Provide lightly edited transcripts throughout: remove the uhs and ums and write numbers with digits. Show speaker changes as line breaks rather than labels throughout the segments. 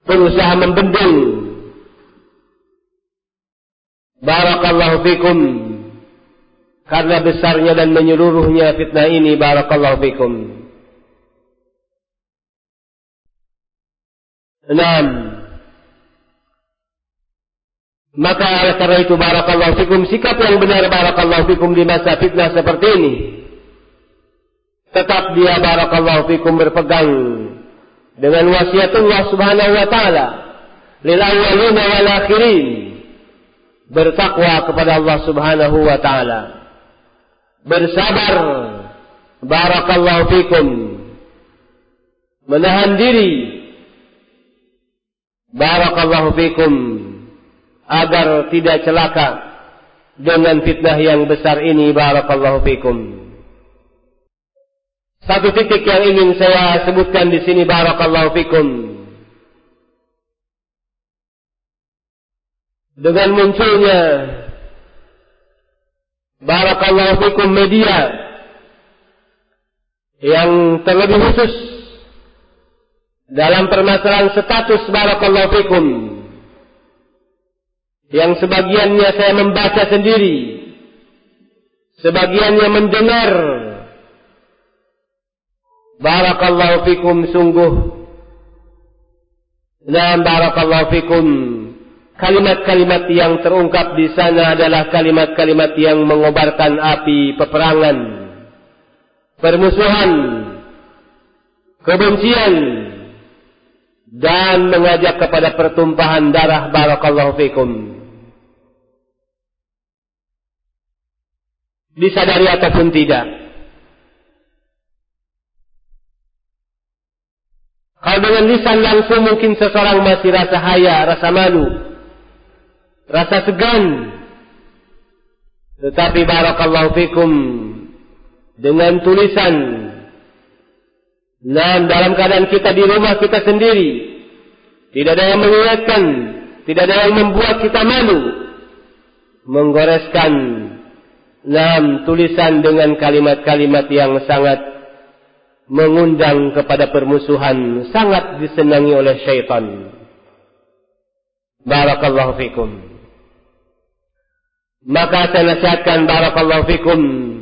berusaha membendung barakallahu fikum karena besarnya dan menyeluruhnya fitnah ini barakallahu fikum. 6. Maka oleh karena itu barakallahu fikum, sikap yang benar barakallahu fikum di masa fitnah seperti ini, tetap dia barakallahu fikum berpegang dengan wasiatullah subhanahu wa ta'ala lil awwalina wal akhirin, bertakwa kepada Allah subhanahu wa ta'ala, bersabar barakallahu fikum, menahan diri barakallahu fikum agar tidak celaka dengan fitnah yang besar ini barakallahu fikum. Satu titik yang ingin saya sebutkan di sini barakallahu fikum, dengan munculnya barakallahu fikum media yang terlebih khusus dalam permasalahan status barakallahu fikum, yang sebagiannya saya membaca sendiri, sebagiannya mendengar barakallahu fikum, sungguh dan barakallahu fikum kalimat-kalimat yang terungkap di sana adalah kalimat-kalimat yang mengobarkan api peperangan, permusuhan, kebencian, dan mengajak kepada pertumpahan darah barakallahu fikum. Disadari ataupun tidak, kalau dengan lisan langsung mungkin seseorang masih rasa haya, rasa malu, rasa segan. Tetapi barakallahu fikum, dengan tulisan, dan dalam keadaan kita di rumah kita sendiri, tidak ada yang mengingatkan, tidak ada yang membuat kita malu, menggoreskan tulisan dengan kalimat-kalimat yang sangat mengundang kepada permusuhan, sangat disenangi oleh syaitan. Barakallahu fikum. Maka saya nasihatkan barakallahu fikum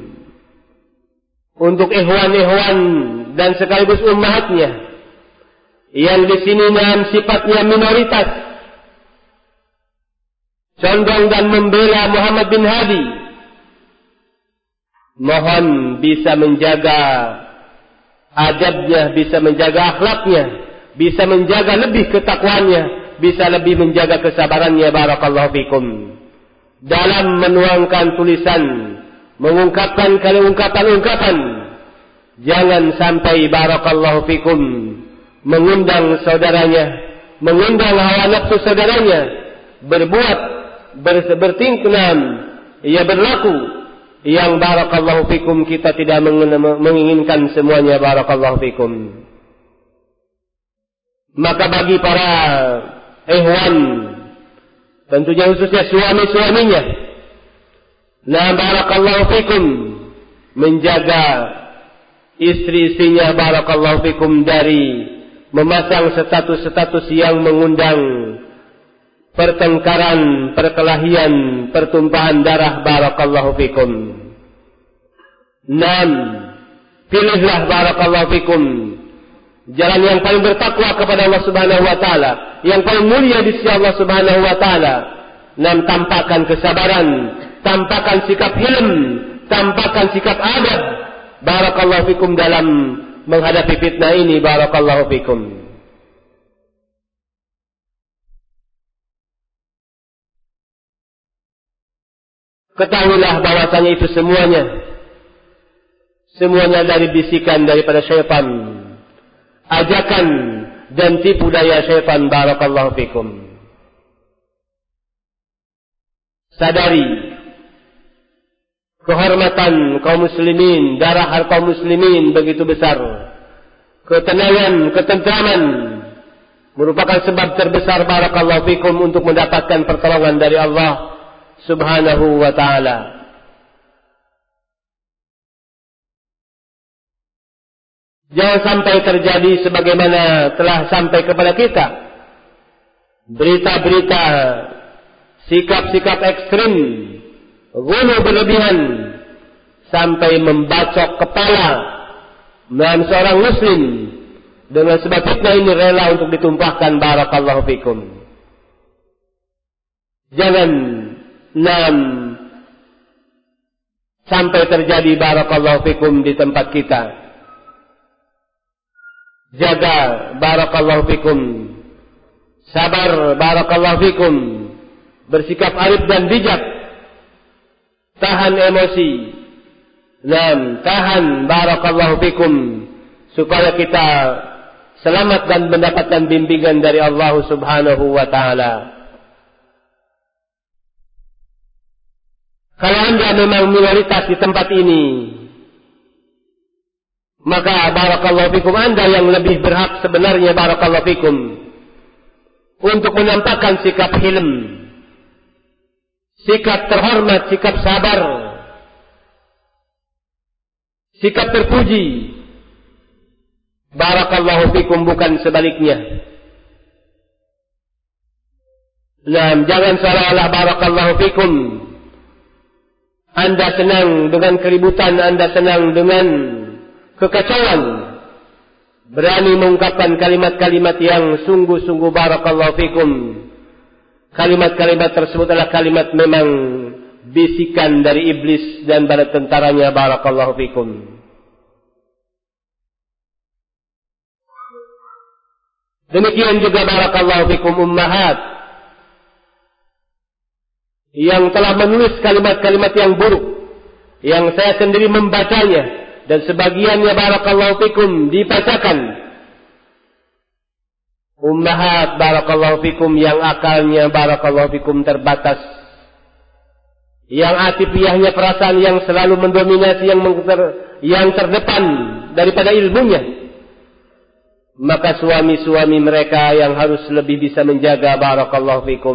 untuk ikhwan-ikhwan dan sekaligus ummahatnya yang di sini dalam sifatnya minoritas, condong dan membela Muhammad bin Hadi, mohon bisa menjaga adabnya, bisa menjaga akhlaknya, bisa menjaga lebih ketakwaannya, bisa lebih menjaga kesabarannya barakallahu fikum dalam menuangkan tulisan, mengungkapkan ungkapan-ungkapan. Jangan sampai barakallahu fikum mengundang saudaranya, mengundang hawa nafsu saudaranya, berbuat bertingkah, ia berlaku yang barakallahu fikum kita tidak menginginkan semuanya barakallahu fikum. Maka bagi para ikhwan, tentunya khususnya suami-suaminya, barakallahu fikum, menjaga istri-istrinya barakallahu fikum dari memasang status-status yang mengundang pertengkaran, perkelahian, pertumpahan darah barakallahu fikum. 6. Pilihlah barakallahu fikum jalan yang paling bertakwa kepada Allah subhanahu wa ta'ala, yang paling mulia di sisi Allah subhanahu wa ta'ala. 6. Tampakkan kesabaran, tampakkan sikap hilm, tampakkan sikap adab barakallahu fikum dalam menghadapi fitnah ini barakallahu fikum. Ketahuilah bahwasanya itu semuanya dari bisikan daripada syaitan, ajakan dan tipu daya syaitan barakallahu fikum. Sadari kehormatan kaum muslimin, darah kaum muslimin begitu besar. Ketenangan, ketentraman merupakan sebab terbesar barakallahu fikum untuk mendapatkan pertolongan dari Allah subhanahu wa ta'ala. Jangan sampai terjadi sebagaimana telah sampai kepada kita berita-berita, sikap-sikap ekstrim, ghulu berlebihan, sampai membacok kepala dan seorang muslim. Dengan sebab fitnah ini rela untuk ditumpahkan. Barakallahu fikum. Jangan sampai terjadi barakallahu fikum di tempat kita. Jaga barakallahu fikum. Sabar barakallahu fikum. Bersikap arif dan bijak. Tahan emosi. Dan tahan barakallahu fikum. Supaya kita selamat dan mendapatkan bimbingan dari Allah Subhanahu wa ta'ala. Kalau Anda memang minoritas di tempat ini, maka barakallahu fikum, Anda yang lebih berhak sebenarnya barakallahu fikum untuk menampakkan sikap hilm, sikap terhormat, sikap sabar, sikap terpuji. Barakallahu fikum, bukan sebaliknya. Jangan seolah-olah barakallahu fikum Anda senang dengan keributan, Anda senang dengan kekacauan, berani mengungkapkan kalimat-kalimat yang sungguh-sungguh barakallahu fikum. Kalimat-kalimat tersebut adalah kalimat memang bisikan dari iblis dan bala tentaranya. Barakallahu fikum. Demikian juga barakallahu fikum ummahat yang telah menulis kalimat-kalimat yang buruk, yang saya sendiri membacanya dan sebagiannya barakallahu fikum dibacakan. Ummahat barakallahu fikum yang akalnya barakallahu fikum terbatas, yang atifiyahnya perasaan yang selalu mendominasi, yang terdepan daripada ilmunya. Maka suami-suami mereka yang harus lebih bisa menjaga barakallahu fikum.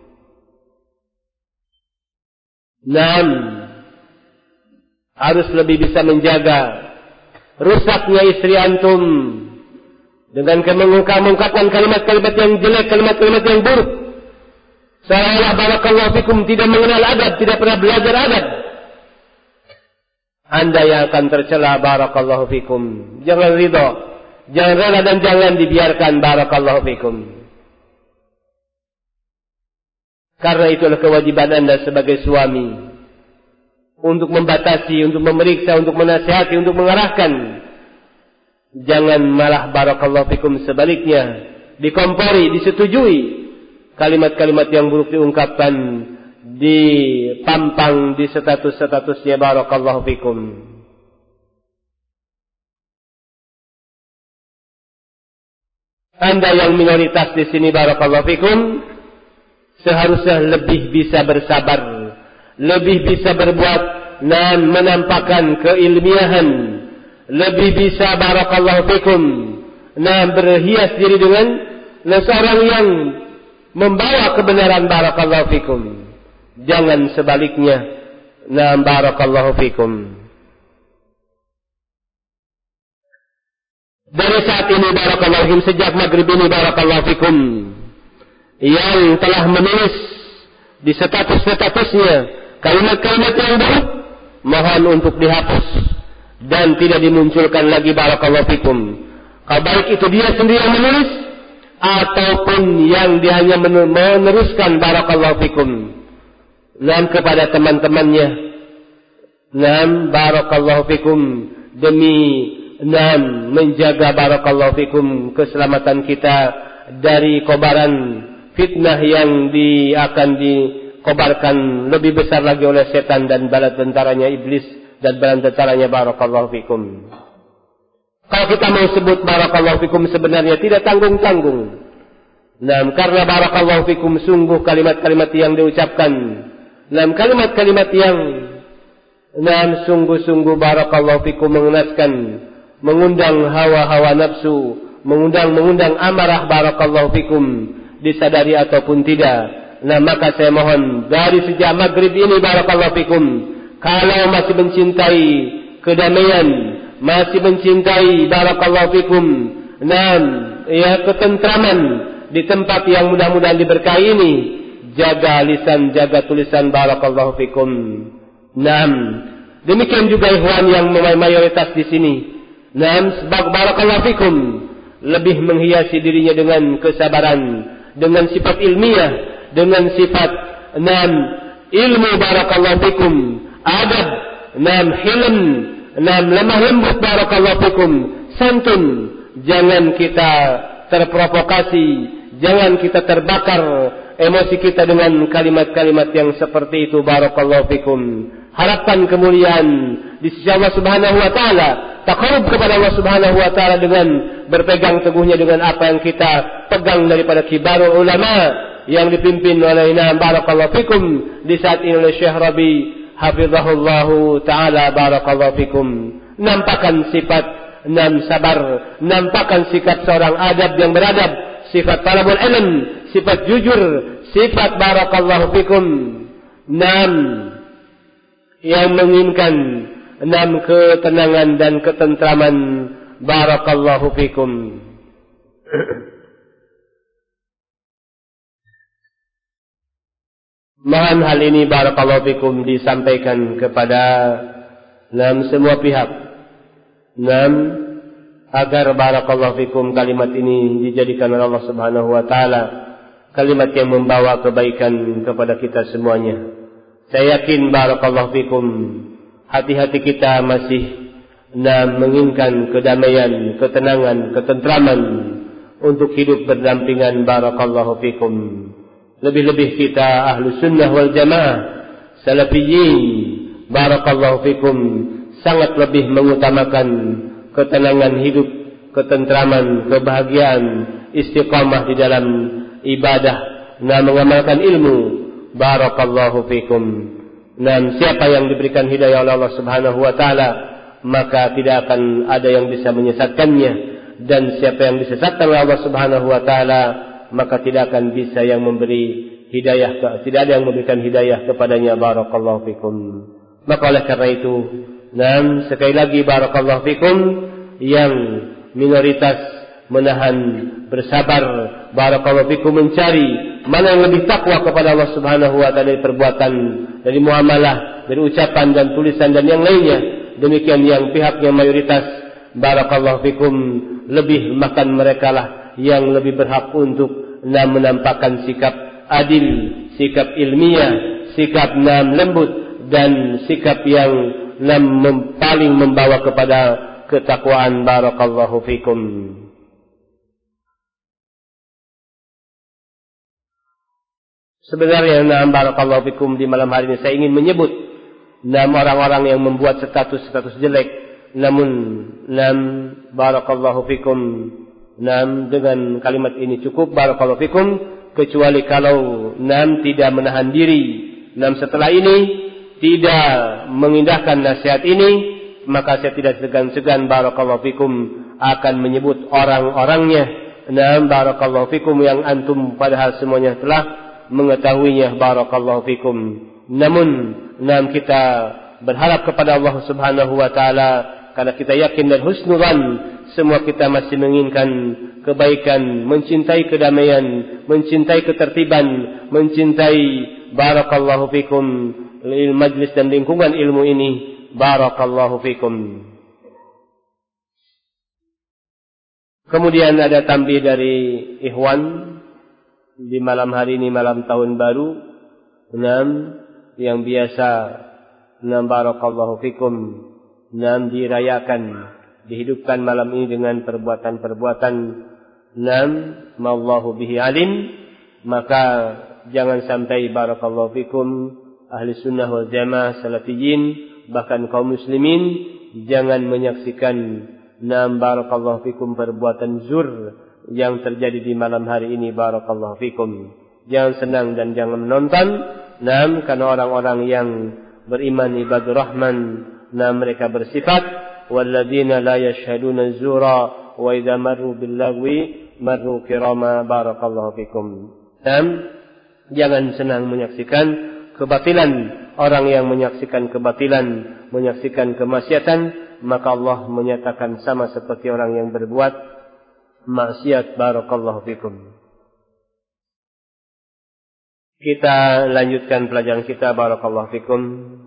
Harus lebih bisa menjaga rusaknya istri antum dengan mengungkapkan kalimat-kalimat yang jelek, kalimat-kalimat yang buruk. Seolah barakallahu fikum tidak mengenal adab, tidak pernah belajar adab. Anda yang akan tercela barakallahu fikum. Jangan ridha, jangan rela dan jangan dibiarkan barakallahu fikum. Karena itulah kewajiban Anda sebagai suami untuk membatasi, untuk memeriksa, untuk menasihati, untuk mengarahkan. Jangan malah barakallahu fikum sebaliknya dikompori, disetujui kalimat-kalimat yang buruk diungkapkan, dipampang di status-statusnya barakallahu fikum. Anda yang minoritas di sini barakallahu fikum seharusnya lebih bisa bersabar, lebih bisa berbuat dan menampakkan keilmiahan, lebih bisa barakallahu fikum berhias diri dengan seorang yang membawa kebenaran barakallahu fikum. Jangan sebaliknya. Barakallahu fikum. Dari saat ini barakallahu fikum, sejak maghrib ini barakallahu fikum, yang telah menulis di status-statusnya kalimat-kalimat yang buruk, mohon untuk dihapus dan tidak dimunculkan lagi barakallahu fikum. Baik itu dia sendiri yang menulis ataupun yang dia hanya meneruskan barakallahu fikum kepada teman-temannya. Barakallahu fikum, demi menjaga barakallahu fikum keselamatan kita dari kobaran fitnah yang akan dikobarkan lebih besar lagi oleh setan dan bala tentaranya iblis dan bala tentaranya barakallahu fikum. Kalau kita mau sebut barakallahu fikum sebenarnya tidak tanggung-tanggung. Karena barakallahu fikum sungguh kalimat-kalimat yang diucapkan, kalimat-kalimat yang sungguh-sungguh barakallahu fikum mengenaskan, mengundang hawa-hawa nafsu, mengundang amarah barakallahu fikum, disadari ataupun tidak. Maka saya mohon dari sejak maghrib ini barakallahu fikum, kalau masih mencintai kedamaian, masih mencintai barakallahu fikum ketentraman di tempat yang mudah-mudahan diberkahi ini, jaga lisan, jaga tulisan. Barakallahu fikum. Naam. Demikian juga ikhwan yang mayoritas di sini. Naam, barakallahu fikum, lebih menghiasi dirinya dengan kesabaran, dengan sifat ilmiah, dengan sifat ilmu. Barakallahu fikum. Adab, hilm, lemah lembut. Barakallahu fikum. Santun. Jangan kita terprovokasi, jangan kita terbakar emosi kita dengan kalimat-kalimat yang seperti itu. Barakallahu fikum. Harapkan kemuliaan di sisi Allah Subhanahu wa taala, taqarrub kepada Allah Subhanahu wa taala dengan berpegang teguhnya dengan apa yang kita pegang daripada kibarul ulama yang dipimpin oleh barakallahu fikum di saat ini oleh Syekh Rabi hafizahullahu taala. Barakallahu fikum. Nampakkan sifat sabar, nampakkan sikap seorang adab yang beradab, sifat talabul ilm, sifat jujur, sifat barakallahu fikum yang menginginkan ketenangan dan ketentraman. Barakallahu fikum. Mohon hal ini barakallahu fikum disampaikan kepada semua pihak. Agar barakallahu fikum kalimat ini dijadikan oleh Allah Subhanahu wa taala kalimat yang membawa kebaikan kepada kita semuanya. Saya yakin barakallahu fikum hati-hati kita masih menginginkan kedamaian, ketenangan, ketentraman untuk hidup berdampingan. Barakallahu fikum. Lebih-lebih kita ahlu sunnah wal jamaah, salafiyin, barakallahu fikum, sangat lebih mengutamakan ketenangan hidup, ketentraman, kebahagiaan, istiqamah di dalam ibadah, mengamalkan ilmu. Barakallahu fikum. Siapa yang diberikan hidayah oleh Allah Subhanahu wa taala, maka tidak akan ada yang bisa menyesatkannya, dan siapa yang disesatkan oleh Allah Subhanahu wa taala, maka tidak akan bisa yang memberi hidayah, tidak ada yang memberikan hidayah kepadanya. Barakallahu fikum. Maka oleh karena itu, sekali lagi barakallahu fikum, yang minoritas menahan, bersabar, barakallahu fikum, mencari mana yang lebih takwa kepada Allah Subhanahu wa taala dari perbuatan, dari muamalah, dari ucapan dan tulisan dan yang lainnya. Demikian yang pihak yang mayoritas, barakallahu fikum, lebih makan mereka lah yang lebih berhak untuk menampakkan sikap adil, sikap ilmiah, sikap lembut, dan sikap yang paling membawa kepada ketakwaan. Barakallahu fikum. Sebenarnya barakallahu fikum, di malam hari ini saya ingin menyebut orang-orang yang membuat status-status jelek, namun barakallahu fikum, dengan kalimat ini cukup. Barakallahu fikum, kecuali kalau tidak menahan diri, setelah ini tidak mengindahkan nasihat ini, maka saya tidak segan-segan barakallahu fikum akan menyebut orang-orangnya. Barakallahu fikum, yang antum padahal semuanya telah mengetahuinya. Barakallahu fikum. Namun kita berharap kepada Allah Subhanahu wa taala, karena kita yakin dan husnudzan, semua kita masih menginginkan kebaikan, mencintai kedamaian, mencintai ketertiban, mencintai barakallahu fikum majlis dan lingkungan ilmu ini. Barakallahu fikum. Kemudian ada tambih dari ikhwan di malam hari ini, malam tahun baru, yang biasa barakallahu fikum dirayakan, dihidupkan malam ini dengan perbuatan-perbuatan mallahu bihi alim. Maka jangan sampai barakallahu fikum ahli sunnah wal jamaah, salafiyin, bahkan kaum muslimin, jangan menyaksikan barakallahu fikum perbuatan zur yang terjadi di malam hari ini. Barakallahu fikum. Jangan senang dan jangan menonton. Karena orang-orang yang beriman ibadur rahman, mereka bersifat walladzina la yashhaduna zura wa idza marru bil lagwi marru kirama. Barakallahu fikum. Jangan senang menyaksikan kebatilan. Orang yang menyaksikan kebatilan, menyaksikan kemaksiatan, maka Allah menyatakan sama seperti orang yang berbuat maksiat. Barakallahu fikum. Kita lanjutkan pelajaran kita. Barakallahu fikum.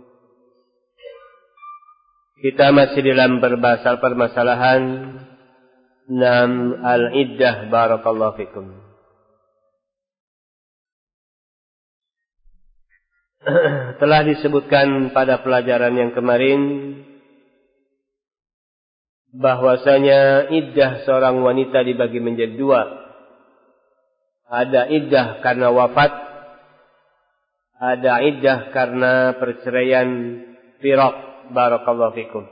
Kita masih dalam permasalahan al-iddah. Barakallahu fikum. Telah disebutkan pada pelajaran yang kemarin bahwasanya iddah seorang wanita dibagi menjadi dua. Ada iddah karena wafat, ada iddah karena perceraian firaq. Barakallahu fikum.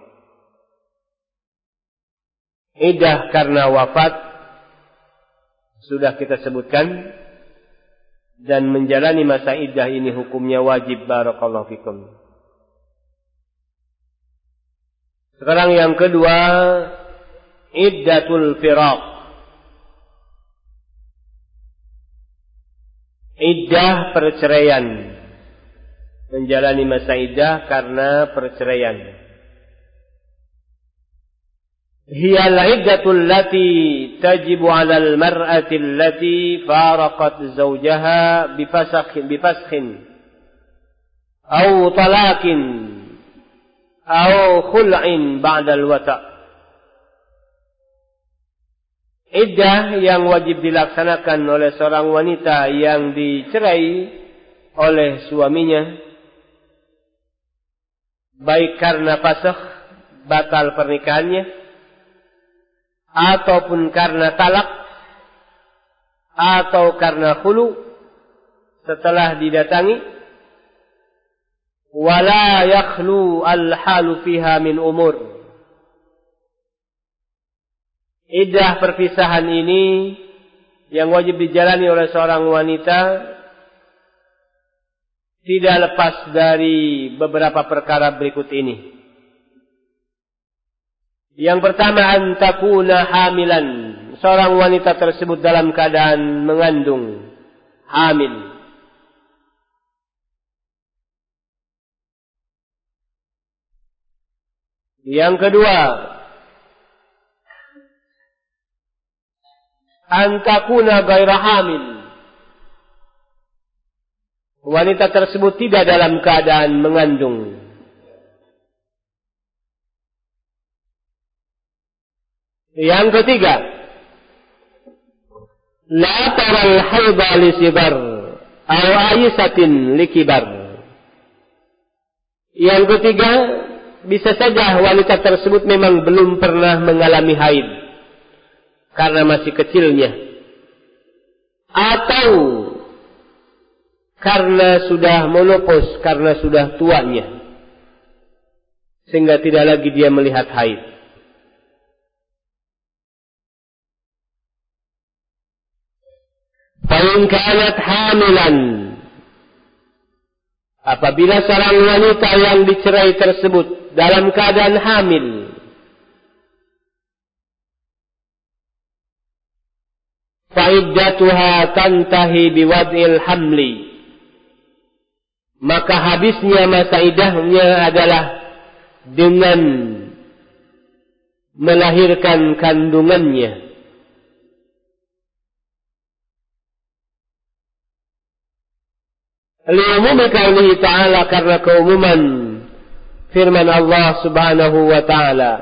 Iddah karena wafat sudah kita sebutkan, dan menjalani masa iddah ini hukumnya wajib. Barakallahu fikum. Sekarang yang kedua, iddatul firaq. Iddah perceraian. Menjalani masa iddah karena perceraian. Hiya al-iddatul lati tajibu 'ala al-mar'ati allati faraqat zawjaha bifasakhin aw talaqin aw khul'in ba'da al-wata'. Iddah yang wajib dilaksanakan oleh seorang wanita yang dicerai oleh suaminya, baik karena fasakh, batal pernikahannya, ataupun karena talak, atau karena khulu setelah didatangi, wala yakhlu al-halu fiha min umur. Iddah perpisahan ini yang wajib dijalani oleh seorang wanita tidak lepas dari beberapa perkara berikut ini. Yang pertama, antakuna hamilan. Seorang wanita tersebut dalam keadaan mengandung, hamil. Yang kedua, antakuna gairah hamil. Wanita tersebut tidak dalam keadaan mengandung. Yang ketiga, la taral haidha li sibar aw aisatin likibar. Yang ketiga, bisa saja wanita tersebut memang belum pernah mengalami haid karena masih kecilnya, atau karena sudah menopause, karena sudah tuanya, sehingga tidak lagi dia melihat haid. Fa in kanat hamilan, apabila seorang wanita yang dicerai tersebut dalam keadaan hamil, fa iddatuha tantahi biwad'il hamli, maka habisnya masa iddahnya adalah dengan melahirkan kandungannya. Li'umumi qaulihi ta'ala, karena keumuman firman Allah Subhanahu wa ta'ala,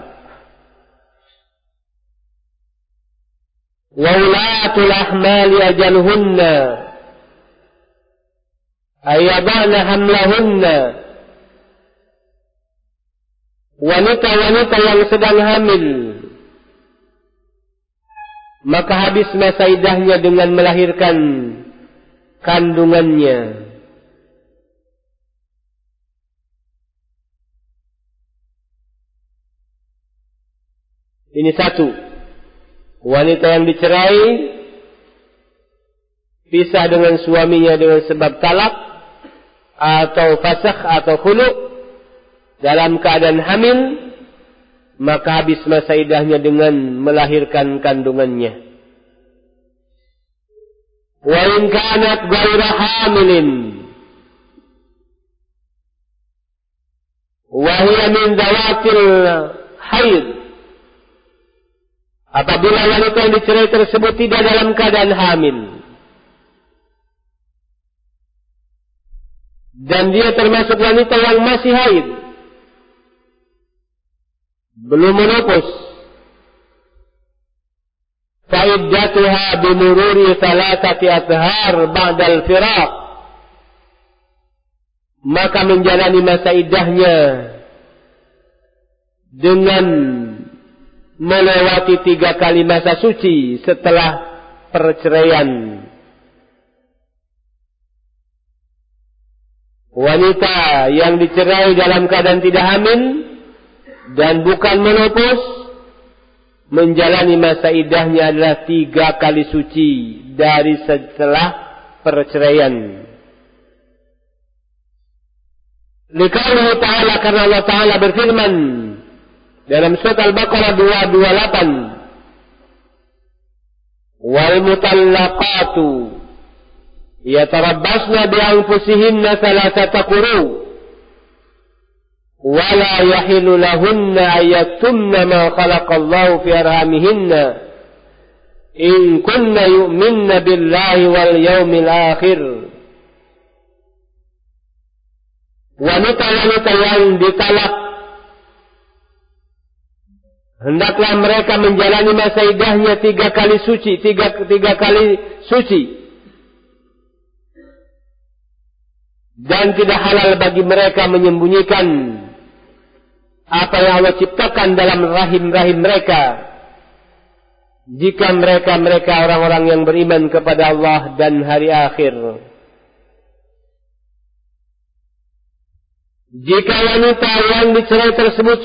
wa ulatul ahmali ajaluhunna ayyadana hamlahunna. Wanita-wanita yang sedang hamil, maka habis masa iddahnya dengan melahirkan kandungannya. Ini satu, wanita yang dicerai, pisah dengan suaminya dengan sebab talak, atau fasakh, atau khulu, dalam keadaan hamil, maka habis masa iddahnya dengan melahirkan kandungannya. Wa in kanat ghaira hamilin wa hiya min dawatil haid, apabila wanita yang dicerai tersebut tidak dalam keadaan hamil, dan dia termasuk wanita yang masih haid, belum menopos, fa'iddatuha bimururi thalathati athhar ba'dal firaq, maka menjalani masa iddahnya dengan melewati 3 kali masa suci setelah perceraian. Wanita yang dicerai dalam keadaan tidak hamil dan bukan menopos, menjalani masa iddahnya adalah 3 kali suci dari setelah perceraian. Liqaulihi ta'ala, karena Allah Ta'ala berfirman dalam surat Al-Baqarah 228, wal mutallaqatu yatarabbasna bi anfusihinna thalathata quru wa la yahillu lahunna ayyatumna ma khalaqallahu fi arhamihinna in kunna yu'minna billahi wal yawmil akhir. Wanita-wanita yang ditalak, hendaklah mereka menjalani masa iddahnya 3 kali suci, 3 kali suci. Dan tidak halal bagi mereka menyembunyikan apa yang Allah ciptakan dalam rahim-rahim mereka, jika mereka orang-orang yang beriman kepada Allah dan hari akhir. Jika wanita yang dicerai tersebut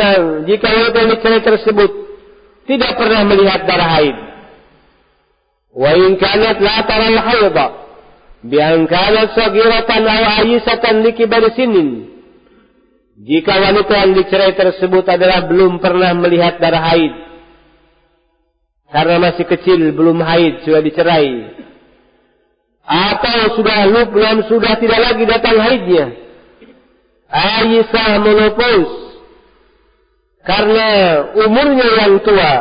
tidak pernah melihat darah haid, wa in kanat la tara al-haidha bi an kanat saghiratan aw ayisatan li kibari sinin, jika wanita yang dicerai tersebut adalah belum pernah melihat darah haid karena masih kecil, belum haid, sudah dicerai, atau sudah tidak lagi datang haidnya, Aisyah menopos karena umurnya yang tua,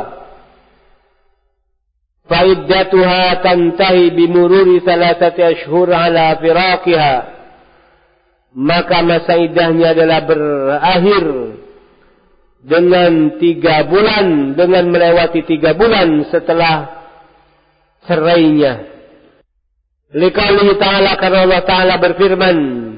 fa'iddatuha tantahi bimururi 3 ashhur ala firaqiha, maka masa iddahnya adalah berakhir dengan 3 bulan, dengan melewati 3 bulan setelah cerainya. Liqaulihi ta'ala, karena Allah Ta'ala berfirman,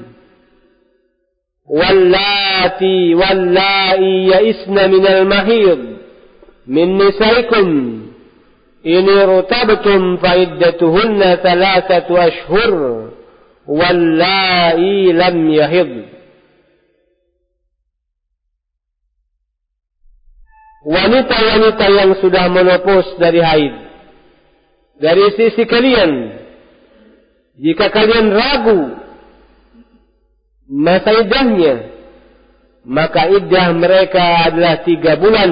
wallati ya'isna minal mahid min nisaikum in irtabtum fa'iddatuhunna 3 ashhur wallati lam yahid. Wanita-wanita yang sudah menopos dari haid, dari sisi kalian, jika kalian ragu masa iddahnya, maka iddah mereka adalah 3 bulan.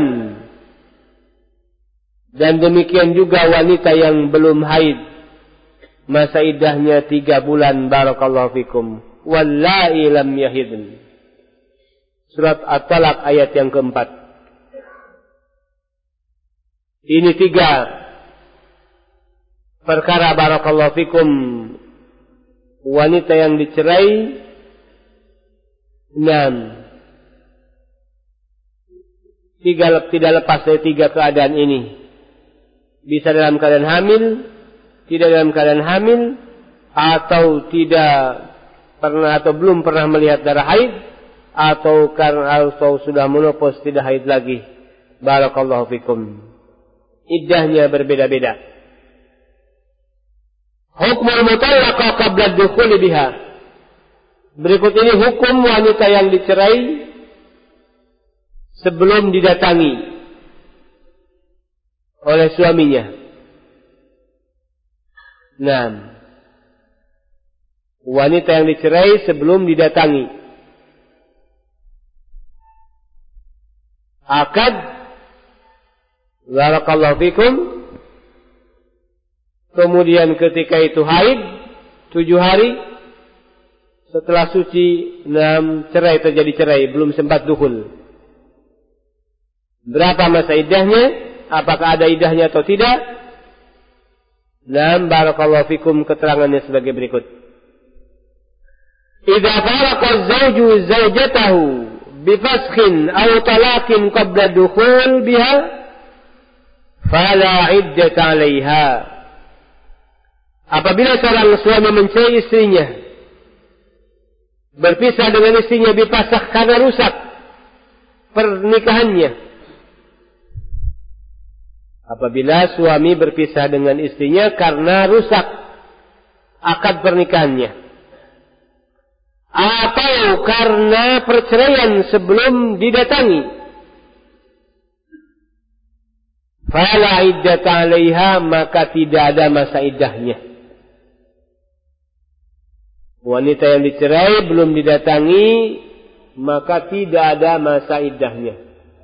Dan demikian juga wanita yang belum haid, masa iddahnya 3 bulan. Barakallahu fikum. Wallahi lam yahidn. Surat At-Talaq ayat yang keempat. Ini 3 perkara, barakallahu fikum, wanita yang dicerai. Tidak lepas dari 3 keadaan ini. Bisa dalam keadaan hamil, tidak dalam keadaan hamil, atau tidak pernah atau belum pernah melihat darah haid, atau sudah menopos tidak haid lagi. Barakallahu fikum. Iddahnya berbeda-beda. Hukmul mutallaqah qabla ad-dukhul biha. Berikut ini hukum wanita yang dicerai sebelum didatangi oleh suaminya. Wanita yang dicerai sebelum didatangi. Akad, barakallahu fikum, kemudian ketika itu haid 7 hari, setelah suci, cerai, terjadi cerai, belum sempat dukhul. Berapa masa iddahnya? Apakah ada iddahnya atau tidak? Barakallahu fikum, keterangannya sebagai berikut. idza faraqa az-zawju zawjatahu bi fasxin aw talaqin qabla dukhul biha fala iddata 'alaiha. Apabila seorang suami mencerai istrinya, berpisah dengan istrinya bipasakh karena rusak pernikahannya. Apabila suami berpisah dengan istrinya karena rusak akad pernikahannya, atau karena perceraian sebelum didatangi, fala iddata 'alaiha, maka tidak ada masa iddahnya. Wanita yang dicerai belum didatangi, maka tidak ada masa iddahnya.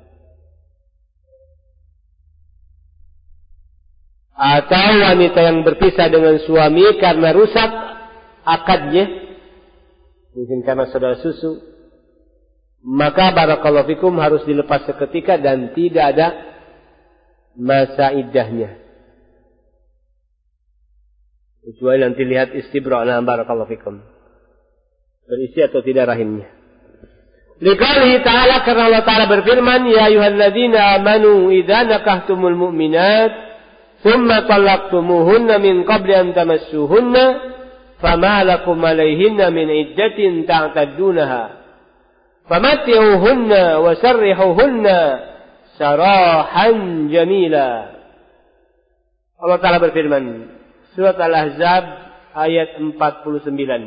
Atau wanita yang berpisah dengan suami karena rusak akadnya, mungkin karena saudara susu, maka barakallahu fikum harus dilepas seketika dan tidak ada masa iddahnya. Kecuali nanti lihat istibra', nah barakallahu fikum, berisi atau tidak rahimnya. Liqaulihi ta'ala, karena Allah Ta'ala berfirman, ya ayyuhalladzina amanu idza nakahtumul mu'minat thumma talaqtumuhunna min qabli an tamassuhunna fama lakum 'alayhinna min iddatin ta'taddunaha famatti'uhunna wa sarrihuhunna sarahan jamila. Allah Ta'ala berfirman, Surat Al-Ahzab ayat 49.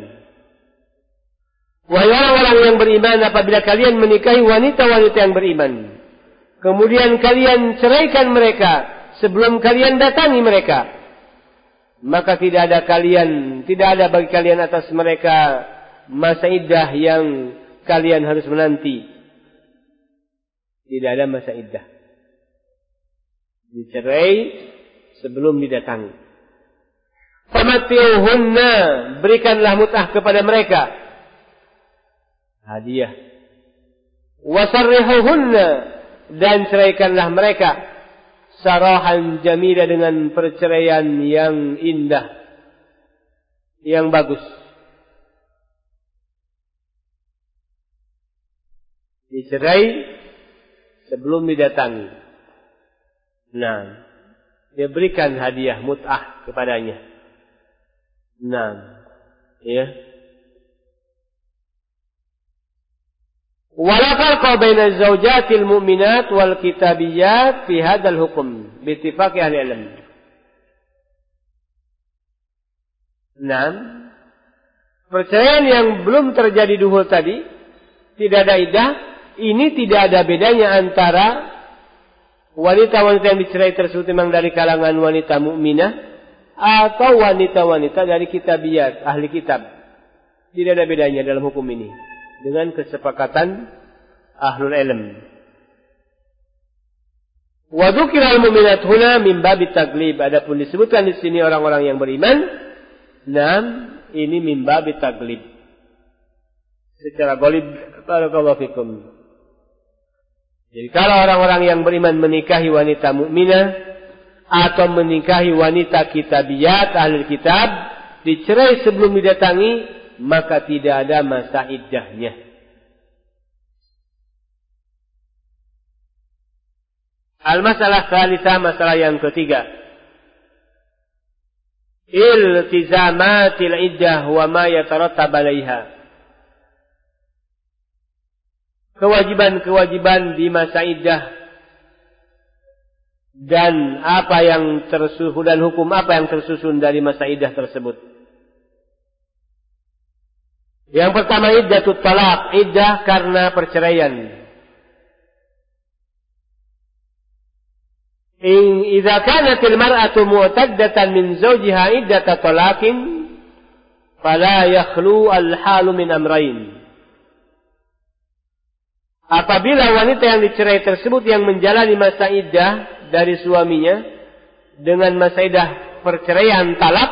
Wahai orang-orang yang beriman, apabila kalian menikahi wanita-wanita yang beriman, kemudian kalian ceraikan mereka sebelum kalian datangi mereka, maka tidak ada bagi kalian atas mereka masa iddah yang kalian harus menanti. Tidak ada masa iddah. Dicerai sebelum didatangi. Famatiuhunna, berikanlah mut'ah kepada mereka, hadiah. Wasarrihuhunna, dan ceraikanlah mereka, sarahan jamila, dengan perceraian yang indah, yang bagus. Dicerai sebelum didatangi. Nah, dia berikan hadiah mut'ah kepadanya. Nah, ya. Wala farqa baina az-zawjatil mu'minat wal kitabiyat fi hadzal hukm bi ittifaqi ahli ilm. Nah, perceraian yang belum terjadi duhul tadi, tidak ada iddah, ini tidak ada bedanya antara wanita-wanita yang dicerai tersebut memang dari kalangan wanita mukminah atau wanita-wanita dari kitabiyat, ahli kitab. Tidak ada bedanya dalam hukum ini, dengan kesepakatan ahlul ilm. Wa dzukira al-mu'minat huna min babit taglib. Adapun disebutkan di sini orang-orang yang beriman, ini min babit taglib, secara ghalib. Barakallahu fikum. Jadi kalau orang-orang yang beriman menikahi wanita mukminah atau menikahi wanita kitabiyat, ahli kitab, dicerai sebelum didatangi, maka tidak ada masa iddahnya. Al-masalah tsalitsah, masalah yang ketiga. Iltizamatil iddah wa ma yatarattab 'alaiha. Kewajiban-kewajiban di masa iddah dan apa yang tersusun, dan hukum apa yang tersusun dari masa iddah tersebut. Yang pertama, iddatut talaq, iddah karena perceraian. Idza kanatil mar'atu mu'taddatan min zawjiha iddata talaqin fala yakhlu al-halu min amrayn. Apabila wanita yang dicerai tersebut yang menjalani masa iddah dari suaminya dengan masa iddah perceraian talak,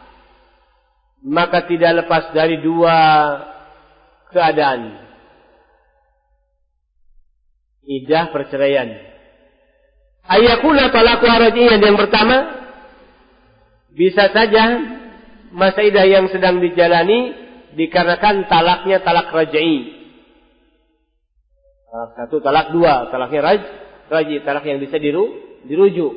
maka tidak lepas dari dua keadaan. Iddah perceraian. Ayakuna talaqu raj'iyan, yang pertama, bisa saja masa iddah yang sedang dijalani dikarenakan talaknya talak raj'i. Talak satu, talak dua, talaknya raj'i, talak yang bisa dirujuk.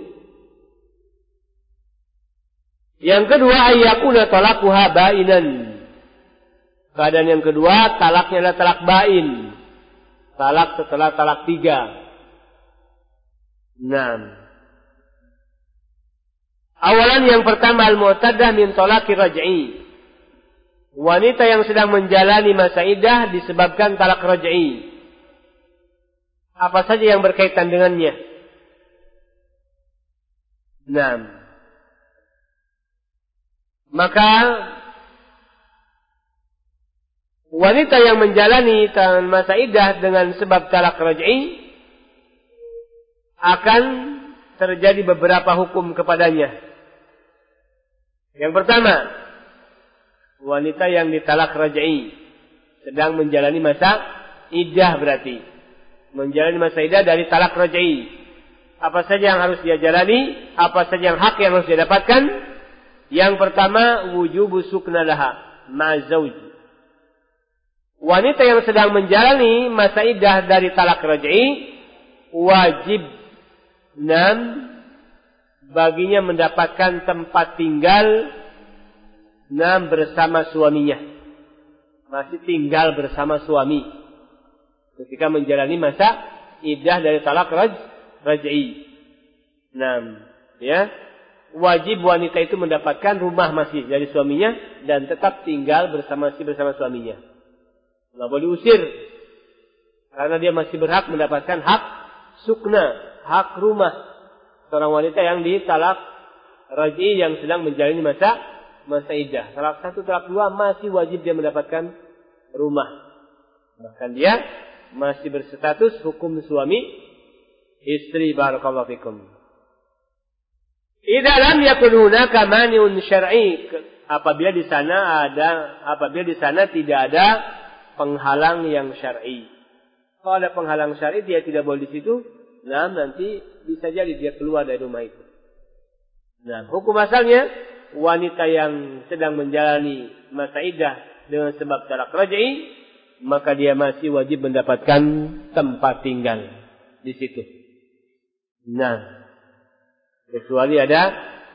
Yang kedua, ayyakuna talaquha ba'inan. Keadaan yang kedua, talaknya adalah talak ba'in. Talak setelah talak 3. Awalan yang pertama, al-mu'taddah min talaqi raj'i. Wanita yang sedang menjalani masa iddah disebabkan talak raj'i. Apa saja yang berkaitan dengannya? Maka wanita yang menjalani masa iddah dengan sebab talak raj'i akan terjadi beberapa hukum kepadanya. Yang pertama, wanita yang ditalak raj'i sedang menjalani masa iddah berarti menjalani masa iddah dari talak raj'i. Apa saja yang harus dia jalani, apa saja yang hak yang harus dia dapatkan? Yang pertama, wujubu sukna laha ma'azawj. Wanita yang sedang menjalani masa iddah dari talak raj'i wajib baginya mendapatkan tempat tinggal bersama suaminya. Masih tinggal bersama suami ketika menjalani masa iddah dari talak raj'i. Wajib wanita itu mendapatkan rumah masih dari suaminya dan tetap tinggal bersama suaminya. Nggak boleh diusir karena dia masih berhak mendapatkan hak sukna, hak rumah seorang wanita yang ditalak raj'i yang sedang menjalani masa iddah. Talak 1, talak 2 masih wajib dia mendapatkan rumah. Bahkan dia masih berstatus hukum suami istri. Barakallahu fikum. Idza lam yakun hunaka mani'un syar'i, apabila di sana tidak ada penghalang yang syar'i. Kalau ada penghalang syar'i dia tidak boleh di situ, nanti bisa jadi dia keluar dari rumah itu. Hukum asalnya wanita yang sedang menjalani masa iddah dengan sebab talak raj'i, maka dia masih wajib mendapatkan tempat tinggal di situ. Kecuali ada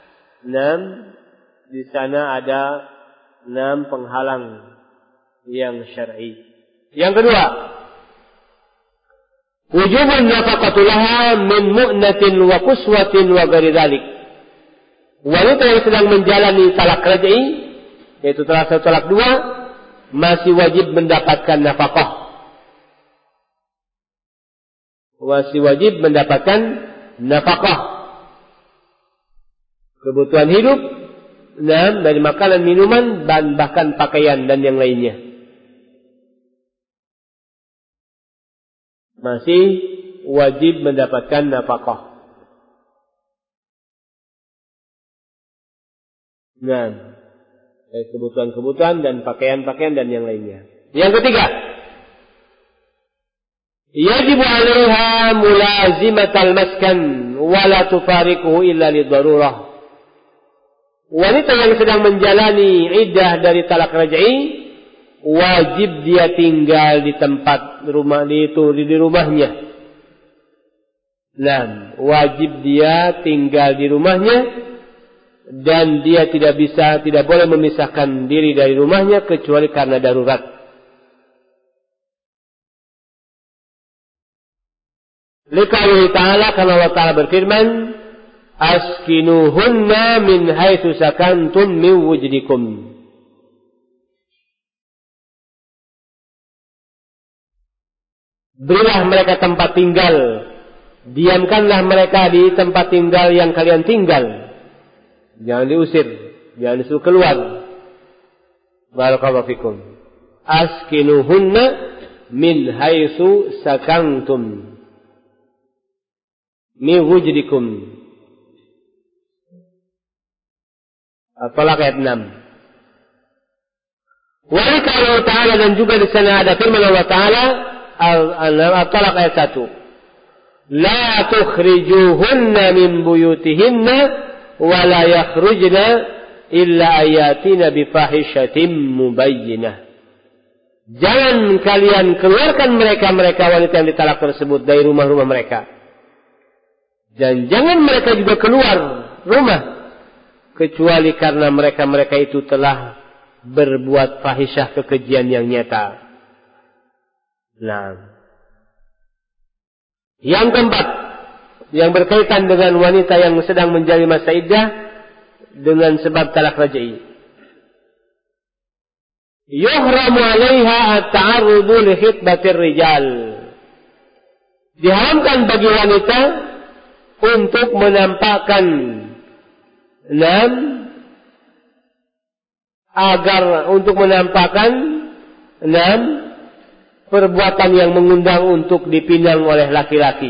di sana ada penghalang yang syar'i. Yang kedua, wujubun nafaqatu laha min mu'natin wa quswatin wa ghairi dzalik. Wanita yang sedang menjalani talak raj'i, yaitu talak 1, talak 2, masih wajib mendapatkan nafkah. Kebutuhan hidup dari makanan, minuman, dan bahkan pakaian dan yang lainnya. Masih wajib mendapatkan nafkah. Kebutuhan-kebutuhan dan pakaian-pakaian dan yang lainnya. Yang ketiga, yajibu 'alaiha mulazimatal maskan wa la tufariquhu illa lidarurah. Wanita yang sedang menjalani iddah dari talak raj'i wajib dia tinggal di tempat rumah di rumahnya. Wajib dia tinggal di rumahnya dan dia tidak boleh memisahkan diri dari rumahnya kecuali karena darurat. Liqaulihi ta'ala, karena Allah Ta'ala berfirman, askinuhunna min haitsu sakantum min wujdikum. Berilah mereka tempat tinggal, diamkanlah mereka di tempat tinggal yang kalian tinggal. Jangan diusir, jangan disuruh keluar. Barakallahu fikum. Askinuhunna min haitsu sakantum min wujdikum. At-Talaq ayat 6. Wa Allah Ta'ala, dan juga di sana ada firman Allah Ta'ala At-Talaq ayat 1. La tukhrijuhunna min buyutihinna wa la yakhrujna illa ayatina bifahishatin mubayyinah. Jangan kalian keluarkan mereka wanita yang ditalak tersebut dari rumah-rumah mereka. Dan jangan mereka juga keluar rumah kecuali karena mereka itu telah berbuat fahisyah, kekejian yang nyata. Nah, yang keempat, yang berkaitan dengan wanita yang sedang menjalani masa iddah dengan sebab talak raj'i. Yuhramu 'alaiha at-ta'arrudu li khitbatir rijal. Diharamkan bagi wanita untuk menampakkan perbuatan yang mengundang untuk dipinang oleh laki-laki.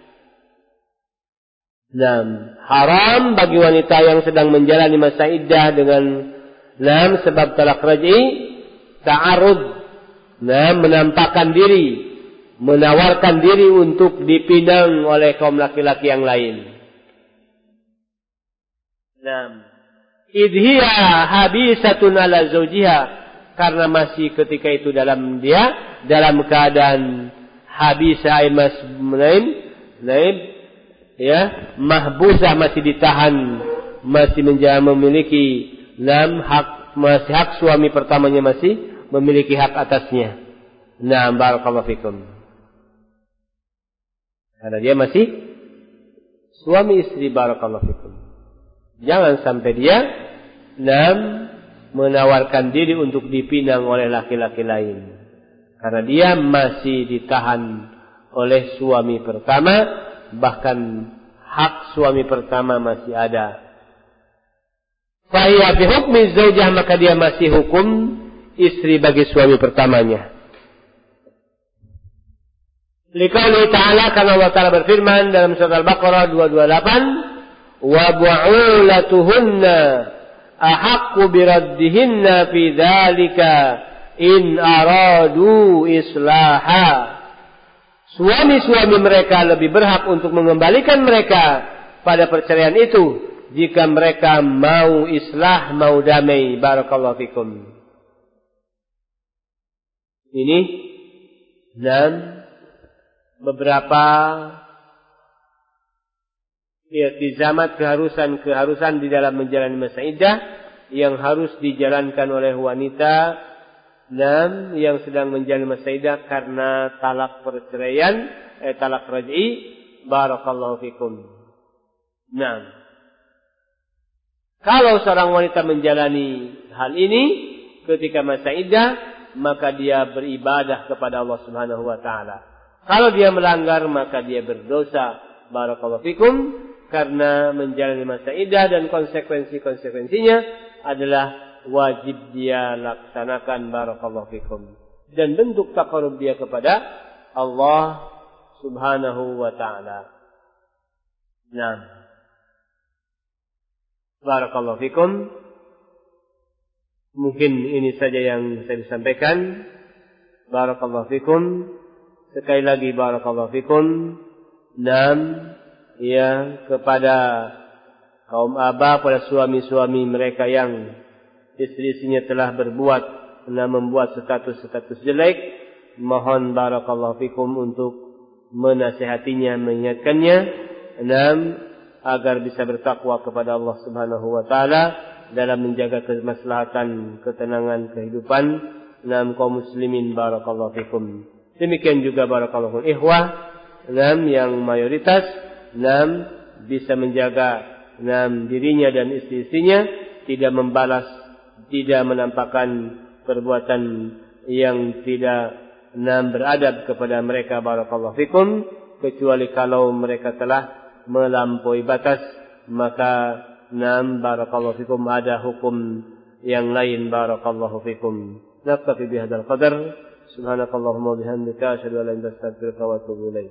Haram bagi wanita yang sedang menjalani masa iddah dengan sebab talak raj'i, ta'arud, menampakkan diri, menawarkan diri untuk dipinang oleh kaum laki-laki yang lain. Idhiya habisatun ala zawjiha, karena masih ketika itu dalam keadaan habisah, mahbusah, masih ditahan, masih memiliki hak suami pertamanya, masih memiliki hak atasnya. Barakallahu fikum. Karena dia masih suami istri, barakallahu fikum. Jangan sampai dia menawarkan diri untuk dipinang oleh laki-laki lain. Karena dia masih ditahan oleh suami pertama, bahkan hak suami pertama masih ada. Fahiya bi hukmi zaujah, maka dia masih hukum istri bagi suami pertamanya. Liqauli ta'ala, karena Allah Ta'ala berfirman dalam surah Al-Baqarah 228, wa bu'ulatuhunna ahaqqu biraddihinna fi dzalika in aradu islaha. Suami-suami mereka lebih berhak untuk mengembalikan mereka pada perceraian itu jika mereka mau islah, mau damai. Barakallahu fikum. Ini beberapa iltizamat, keharusan di dalam menjalani masa iddah yang harus dijalankan oleh wanita yang sedang menjalani masa iddah karena talak perceraian, talak raj'i. Barakallahu fikum. Kalau seorang wanita menjalani hal ini ketika masa iddah, maka dia beribadah kepada Allah Subhanahu wa taala. Kalau dia melanggar, maka dia berdosa. Barakallahu fikum. Karena menjalani masa iddah dan konsekuensinya adalah wajib dia laksanakan. Barakallahu fikum. Dan bentuk taqarrub dia kepada Allah Subhanahu wa taala. Barakallahu fikum. Mungkin ini saja yang saya sampaikan. Barakallahu fikum. Sekali lagi barakallahu fikum. Kepada kaum aba, pada suami-suami mereka yang istri-istrinya telah membuat status jelek, mohon barakallahu fikum untuk menasihatinya, mengingatkannya, agar bisa bertakwa kepada Allah Subhanahu wa taala dalam menjaga kemaslahatan, ketenangan kehidupan kaum muslimin. Barakallahu fikum. Demikian juga barakallahu ikhwah yang mayoritas bisa menjaga dirinya dan istri-istrinya, tidak membalas, tidak menampakkan perbuatan yang tidak beradab kepada mereka. Barakallahu fikum. Kecuali kalau mereka telah melampaui batas, maka barakallahu fikum, ada hukum yang lain. Barakallahu fikum. Naktafi bihadzal qadar. Subhanakallahumma wa bihamdika asyhadu an la ilaha illa anta astaghfiruka wa atubu ilaik.